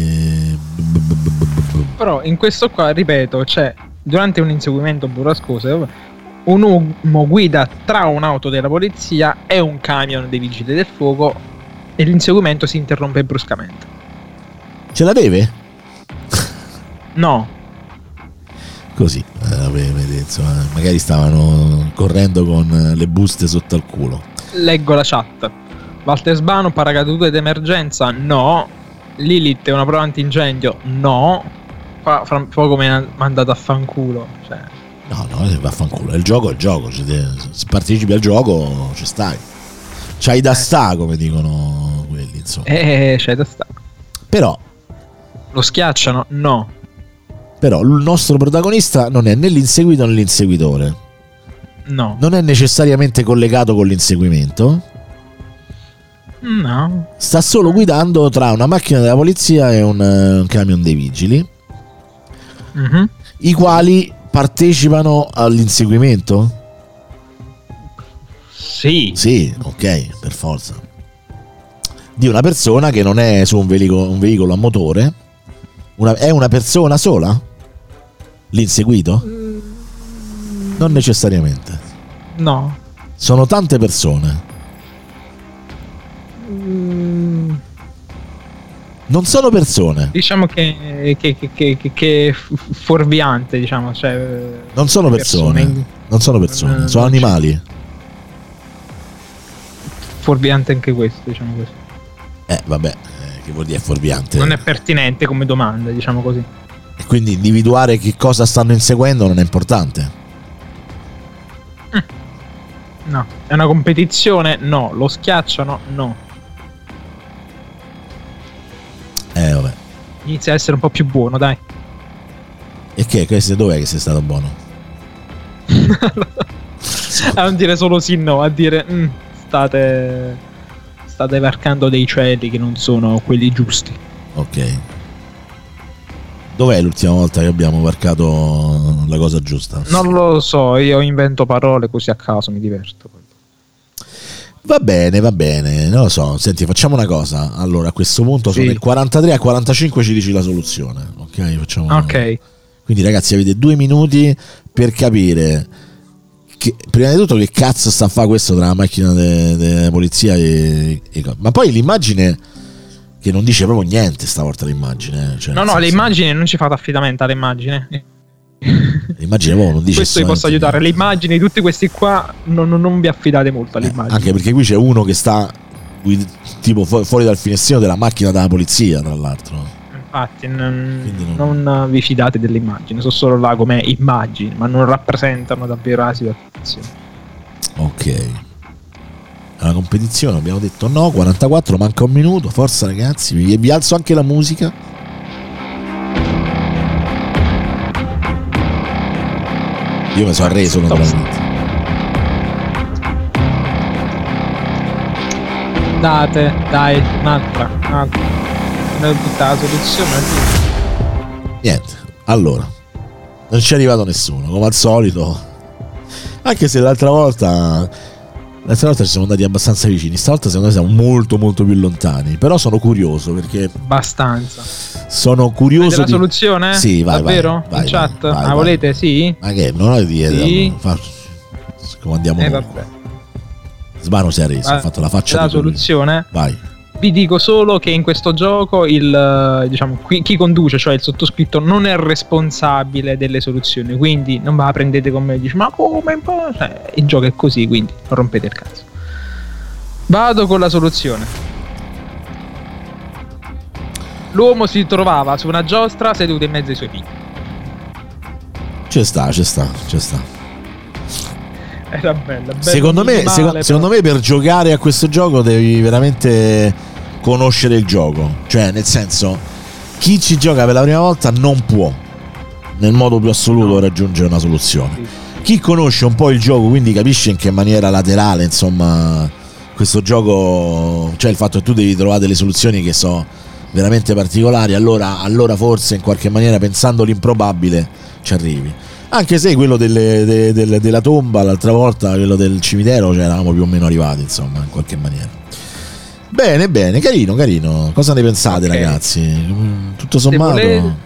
Però in questo qua, ripeto, c'è durante un inseguimento burrascoso un uomo guida tra un'auto della polizia e un camion dei vigili del fuoco e l'inseguimento si interrompe bruscamente. Ce la deve? No. Così, insomma, magari stavano correndo con le buste sotto al culo. Leggo la chat. Walter Sbano, paracadute d'emergenza? No. Lilith è una prova antincendio? No. Qua fra poco mi ha mandato a fanculo. Cioè. No, vaffanculo. Il gioco è il gioco. Se partecipi al gioco, ci stai. C'hai da sta, come dicono quelli, insomma. C'hai da sta. Però lo schiacciano? No. Però il nostro protagonista non è né l'inseguito né l'inseguitore. No. Non è necessariamente collegato con l'inseguimento. No. Sta solo guidando tra una macchina della polizia e un camion dei vigili, i quali partecipano all'inseguimento? Sì. Sì, ok, per forza. Di una persona che non è su un veicolo a motore. È una persona sola? L'inseguito? Non necessariamente. No. Sono tante persone. Non sono persone. Diciamo che è fuorviante, diciamo, cioè. Non sono persone. Non sono persone, sono animali. Fuorviante anche questo, diciamo così. Vabbè, che vuol dire fuorviante? Non è pertinente come domanda, diciamo così. E quindi individuare che cosa stanno inseguendo non è importante? No. È una competizione? No. Lo schiacciano? No. Vabbè. Inizia a essere un po' più buono, dai. E che? Dov'è che sei stato buono? A non dire solo sì no, a dire state varcando dei cieli che non sono quelli giusti. Ok. Dov'è l'ultima volta che abbiamo varcato la cosa giusta? Non lo so, io invento parole così a caso, mi diverto. Va bene, non lo so. Senti, facciamo una cosa. Allora, a questo punto sono il 43 a 45, ci dici la soluzione. Ok, facciamo. Ok. Quindi ragazzi, avete 2 minuti per capire prima di tutto che cazzo sta a fare questo tra la macchina della polizia e ma poi l'immagine che non dice proprio niente stavolta, l'immagine, cioè, no, le immagini non ci fate affidamento all'immagine. L'immagine non dice questo vi posso aiutare. Le immagini, tutti questi qua non vi affidate molto all'immagine, anche perché qui c'è uno che sta tipo fuori dal finestrino della macchina della polizia, tra l'altro. Infatti non vi fidate delle immagini, sono solo là come immagini, ma non rappresentano davvero la situazione. Ok, alla competizione abbiamo detto no. 44, manca un minuto, forza ragazzi, vi alzo anche la musica. Io mi sono arreso naturalmente. Dai, un'altra. Tutta la soluzione. Niente, allora non ci è arrivato nessuno, come al solito. Anche se l'altra volta L'altra volta ci siamo andati abbastanza vicini, stavolta secondo me siamo molto molto più lontani, però sono curioso perché abbastanza. Sono curioso la soluzione? Sì, vai, davvero? Vai, in chat? vai. Volete? Sì? Ma che? Non ho di sì. Comandiamo. Vabbè. Sbano si è reso, ha fatto la faccia la soluzione. Vai. Vi dico solo che in questo gioco chi conduce, cioè il sottoscritto, non è responsabile delle soluzioni, quindi non ve la prendete con me e dici ma come? Il gioco è così, quindi non rompete il cazzo. Vado con la soluzione. L'uomo si trovava su una giostra seduto in mezzo ai suoi figli. Ci sta. Era bella. Secondo me per giocare a questo gioco devi veramente conoscere il gioco, cioè nel senso, chi ci gioca per la prima volta non può nel modo più assoluto raggiungere una soluzione. Chi conosce un po' il gioco, quindi capisce in che maniera laterale, insomma, questo gioco, cioè il fatto che tu devi trovare delle soluzioni che sono veramente particolari, allora forse in qualche maniera, pensando l'improbabile, ci arrivi. Anche se quello della tomba l'altra volta, quello del cimitero, cioè eravamo più o meno arrivati, insomma, in qualche maniera. Bene, carino. Cosa ne pensate, ragazzi? Tutto sommato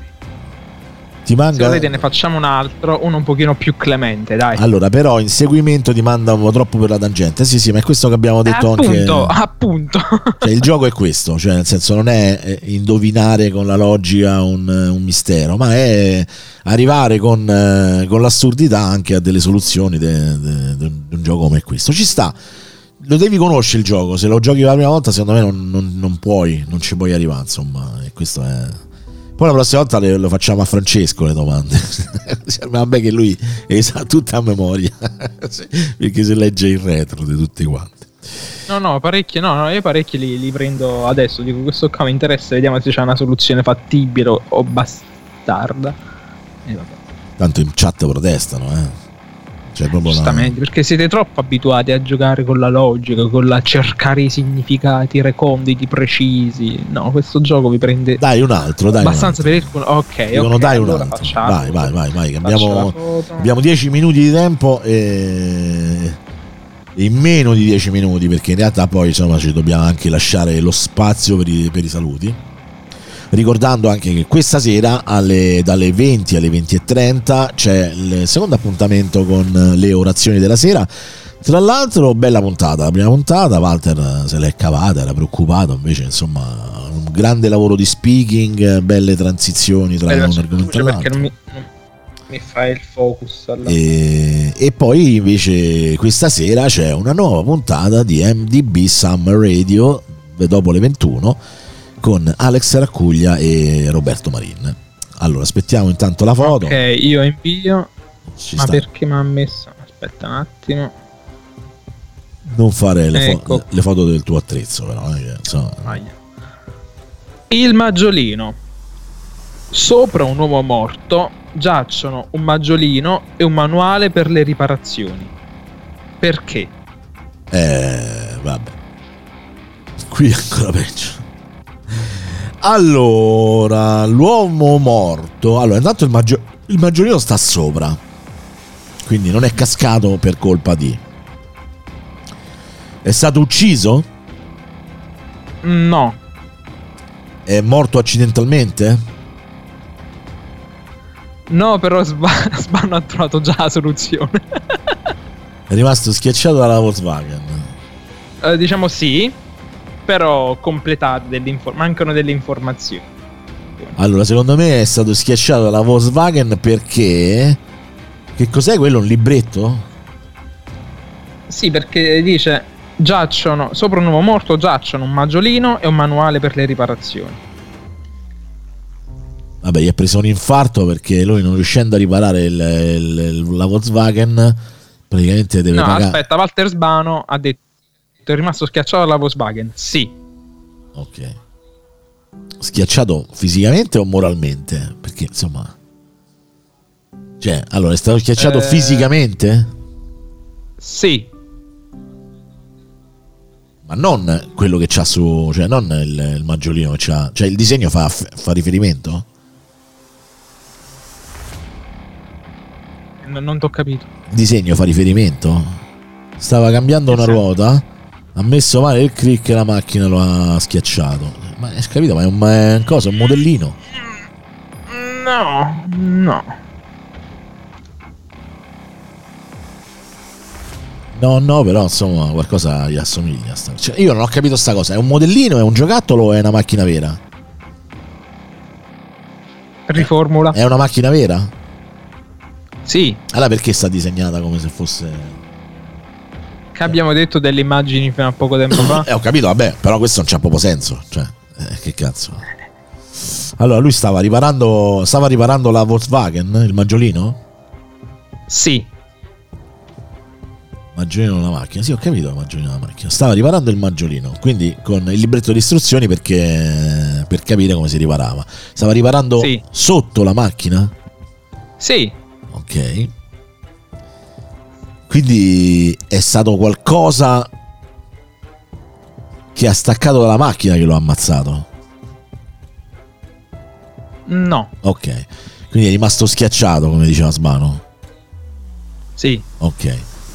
ti manca. Se volete ne facciamo un altro, uno un pochino più clemente, dai. Allora, però inseguimento ti manda un po' troppo per la tangente. Sì, ma è questo che abbiamo detto appunto. Cioè, il gioco è questo, cioè nel senso non è indovinare con la logica un mistero, ma è arrivare con l'assurdità anche a delle soluzioni di un gioco come questo. Ci sta. Lo devi conoscere il gioco, se lo giochi la prima volta secondo me non ci puoi arrivare, insomma, e questo è. Poi la prossima volta lo facciamo a Francesco le domande. Vabbè che lui sa tutta a memoria perché si legge il retro di tutti quanti. No, parecchi, io parecchi li prendo adesso, dico questo qua mi interessa, vediamo se c'è una soluzione fattibile o bastarda. E vabbè. Tanto in chat protestano, Cioè, giustamente, perché siete troppo abituati a giocare con la logica, con la cercare i significati reconditi precisi. No, questo gioco vi prende. Dai un altro, abbastanza per il. Ok. Dai un allora altro. Facciamo. Vai. Abbiamo 10 minuti di tempo e in meno di 10 minuti, perché in realtà poi insomma ci dobbiamo anche lasciare lo spazio per i saluti. Ricordando anche che questa sera dalle 20 alle 20:30 c'è il secondo appuntamento con le orazioni della sera. Tra l'altro bella puntata, la prima puntata Walter se l'è cavata, era preoccupato, invece insomma un grande lavoro di speaking, belle transizioni tra un argomento e l'altro, perché non mi fa il focus e poi invece questa sera c'è una nuova puntata di MDB Summer Radio dopo le 21 con Alex Raccuglia e Roberto Marin. Allora aspettiamo intanto la foto. Ok, io invio. Perché mi ha messo? Aspetta un attimo. Non fare le foto del tuo attrezzo, però. Il maggiolino. Sopra un uomo morto giacciono un maggiolino e un manuale per le riparazioni. Perché? Vabbè. Qui è ancora peggio. Allora, l'uomo morto. Allora, intanto il maggiolino sta sopra, quindi non è cascato per colpa di. È stato ucciso? No. È morto accidentalmente? No, però Sbano ha trovato già la soluzione. È rimasto schiacciato dalla Volkswagen. Diciamo sì. Però completate mancano delle informazioni. Allora, secondo me è stato schiacciato dalla Volkswagen perché. Che cos'è quello? Un libretto? Sì, perché dice giacciono sopra un uomo morto, giacciono un maggiolino e un manuale per le riparazioni. Vabbè, gli ha preso un infarto perché lui, non riuscendo a riparare la Volkswagen, praticamente deve pagare. Aspetta, Walter Sbano ha detto è rimasto schiacciato dalla Volkswagen. Sì. Ok. Schiacciato fisicamente o moralmente? Perché insomma, cioè, allora è stato schiacciato fisicamente? Sì. Ma non quello che c'ha su, cioè non il maggiolino che c'ha, cioè il disegno fa riferimento? Non t'ho capito. Il disegno fa riferimento? stava cambiando una ruota, ha messo male il crick e la macchina lo ha schiacciato. Ma hai capito? Ma è un cosa, un modellino? No. No, però insomma qualcosa gli assomiglia. Cioè, io non ho capito sta cosa. È un modellino, è un giocattolo o è una macchina vera? Riformula. È una macchina vera? Sì. Allora perché sta disegnata come se fosse... Che abbiamo detto delle immagini fino a poco tempo fa. Ho capito, vabbè, però questo non c'ha proprio senso. Cioè, che cazzo. Allora lui stava riparando la Volkswagen, il maggiolino? Sì. Maggiolino della macchina, sì, ho capito, maggiolino della macchina. Stava riparando il maggiolino, quindi con il libretto di istruzioni per capire come si riparava. Stava riparando sotto la macchina? Sì. Ok. Quindi è stato qualcosa che ha staccato dalla macchina che lo ha ammazzato? No. Ok. Quindi è rimasto schiacciato, come diceva Sbano? Sì. Ok.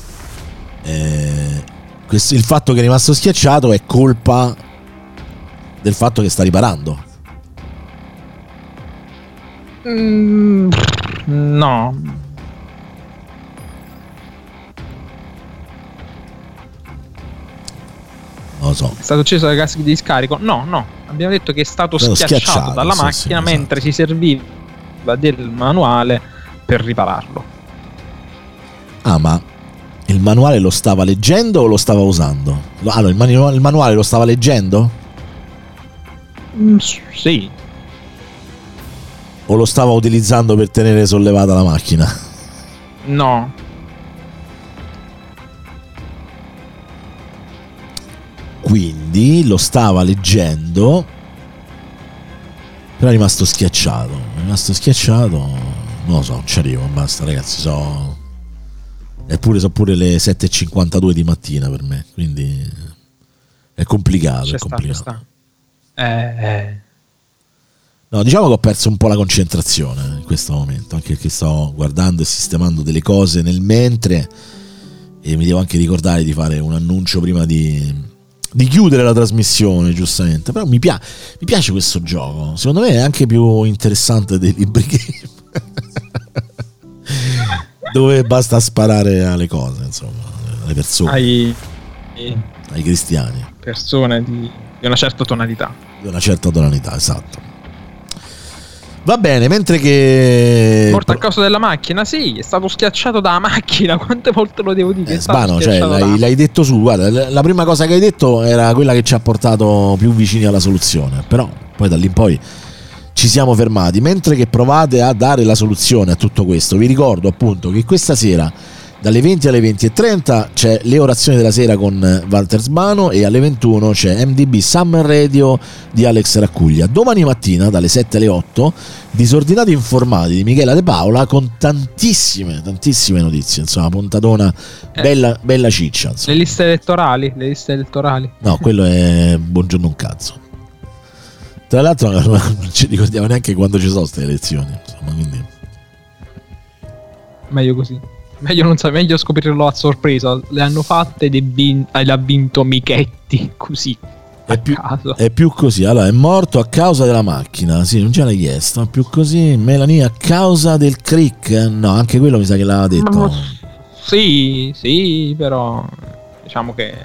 Il fatto che è rimasto schiacciato è colpa del fatto che sta riparando? No. Non lo so. È stato acceso dai caschi di scarico? No. Abbiamo detto che è stato schiacciato dalla macchina mentre si serviva del manuale per ripararlo. Ah, ma il manuale lo stava leggendo o lo stava usando? Allora, il manuale lo stava leggendo? Sì. O lo stava utilizzando per tenere sollevata la macchina? No. Quindi lo stava leggendo, però è rimasto schiacciato. Non lo so, non ci arrivo, basta ragazzi, sono pure le 7:52 di mattina per me, quindi è complicato. No, diciamo che ho perso un po' la concentrazione in questo momento, anche perché sto guardando e sistemando delle cose nel mentre, e mi devo anche ricordare di fare un annuncio prima di chiudere la trasmissione, giustamente. Però mi piace questo gioco, secondo me è anche più interessante dei libri game dove basta sparare alle cose, insomma, alle persone, ai cristiani, persone di una certa tonalità, esatto. Va bene, mentre che morto a causa della macchina, sì, è stato schiacciato dalla macchina. Quante volte lo devo dire? Sbano, cioè, l'hai detto su, guarda, la prima cosa che hai detto era quella che ci ha portato più vicini alla soluzione, però poi da lì in poi ci siamo fermati. Mentre che provate a dare la soluzione a tutto questo, vi ricordo appunto che questa sera dalle 20 alle 20:30 c'è le orazioni della sera con Walter Sbano, e alle 21 c'è MDB Summer Radio di Alex Raccuglia. Domani mattina dalle 7 alle 8 Disordinati Informati di Michela De Paola, con tantissime notizie, insomma, puntatona bella ciccia, insomma. Le liste elettorali? No, quello è buongiorno un cazzo. Tra l'altro non ci ricordiamo neanche quando ci sono queste elezioni, insomma, quindi meglio così. Meglio scoprirlo a sorpresa. Le hanno fatte ed ha vinto Michetti, così. È più così. Allora, è morto a causa della macchina. Sì, non ce l'hai chiesto. È più così. Melania a causa del crick. No, anche quello mi sa che l'aveva detto. Sì, però diciamo che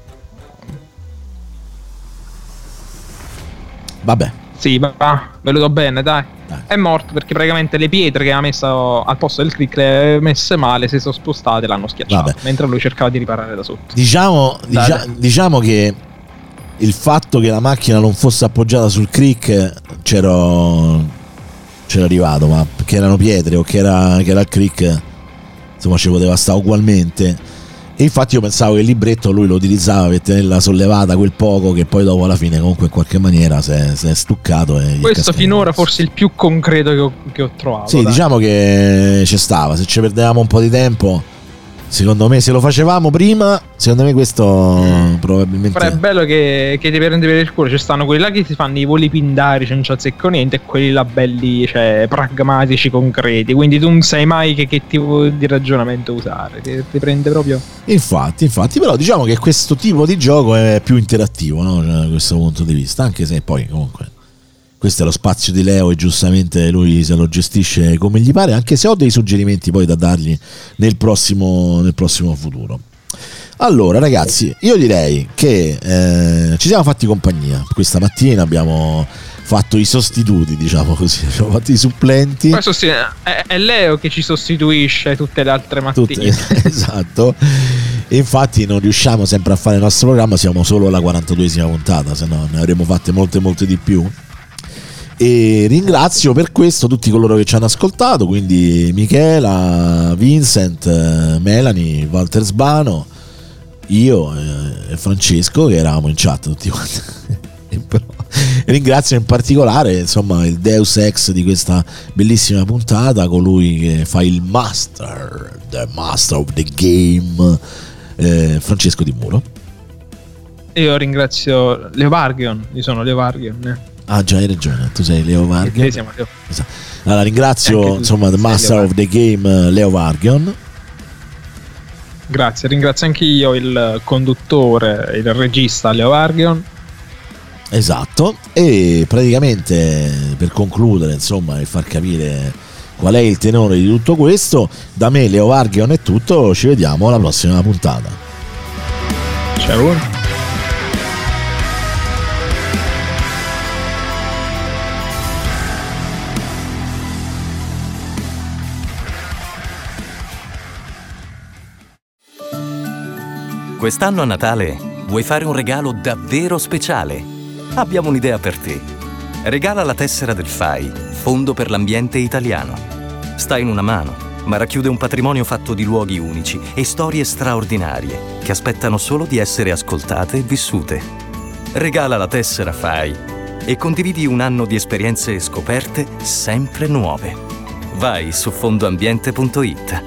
vabbè. Sì, ve lo do bene, dai. È morto perché praticamente le pietre che aveva messo al posto del crick, le aveva messe male, si sono spostate e l'hanno schiacciato. Mentre lui cercava di riparare da sotto. Diciamo che il fatto che la macchina non fosse appoggiata sul crick c'era arrivato, ma che erano pietre o che era il crick, insomma, ci poteva stare ugualmente. E infatti io pensavo che il libretto lui lo utilizzava per tenerla sollevata quel poco, che poi dopo alla fine comunque in qualche maniera si è stuccato. E questo finora forse il più concreto che ho trovato. Sì, dai. Diciamo che ci stava. Se ci perdevamo un po' di tempo Secondo me, se lo facevamo prima, secondo me questo probabilmente. Però è bello che ti prendi per il culo. Ci stanno quelli là che si fanno i voli pindari, c'è un ciazzecco niente, e quelli là belli, cioè pragmatici, concreti. Quindi tu non sai mai che tipo di ragionamento usare. Ti prende proprio. Infatti, però diciamo che questo tipo di gioco è più interattivo, no? Da questo punto di vista, anche se poi comunque questo è lo spazio di Leo e giustamente lui se lo gestisce come gli pare, anche se ho dei suggerimenti poi da dargli nel prossimo futuro. Allora ragazzi, io direi che ci siamo fatti compagnia questa mattina, abbiamo fatto i sostituti, diciamo così, abbiamo fatto i supplenti. Questo sì, è Leo che ci sostituisce tutte le altre mattine. Esatto. E infatti non riusciamo sempre a fare il nostro programma, siamo solo alla 42esima puntata, se no ne avremmo fatte molte di più. E ringrazio per questo tutti coloro che ci hanno ascoltato, quindi Michela, Vincent, Melanie, Walter Sbano, io e Francesco che eravamo in chat tutti quanti. Ringrazio in particolare insomma il Deus Ex di questa bellissima puntata, colui che fa il master, the master of the game, Francesco Di Muro. Io ringrazio Leo Vargion, io sono Leo Vargion. Ah già, hai ragione, tu sei Leo Vargion. Sì, siamo Leo. Esatto. Allora ringrazio insomma the master of the game Leo Vargion. Grazie, ringrazio anche io il conduttore, il regista Leo Vargion. Esatto, e praticamente per concludere insomma e far capire qual è il tenore di tutto questo, da me Leo Vargion è tutto, ci vediamo alla prossima puntata. Ciao. Quest'anno a Natale vuoi fare un regalo davvero speciale? Abbiamo un'idea per te. Regala la tessera del FAI, Fondo per l'Ambiente Italiano. Sta in una mano, ma racchiude un patrimonio fatto di luoghi unici e storie straordinarie che aspettano solo di essere ascoltate e vissute. Regala la tessera FAI e condividi un anno di esperienze e scoperte sempre nuove. Vai su fondoambiente.it.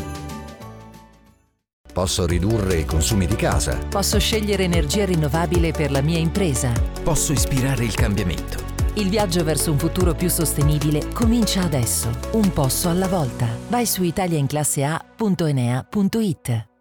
Posso ridurre i consumi di casa. Posso scegliere energia rinnovabile per la mia impresa. Posso ispirare il cambiamento. Il viaggio verso un futuro più sostenibile comincia adesso, un passo alla volta. Vai su italiainclasseA.enea.it.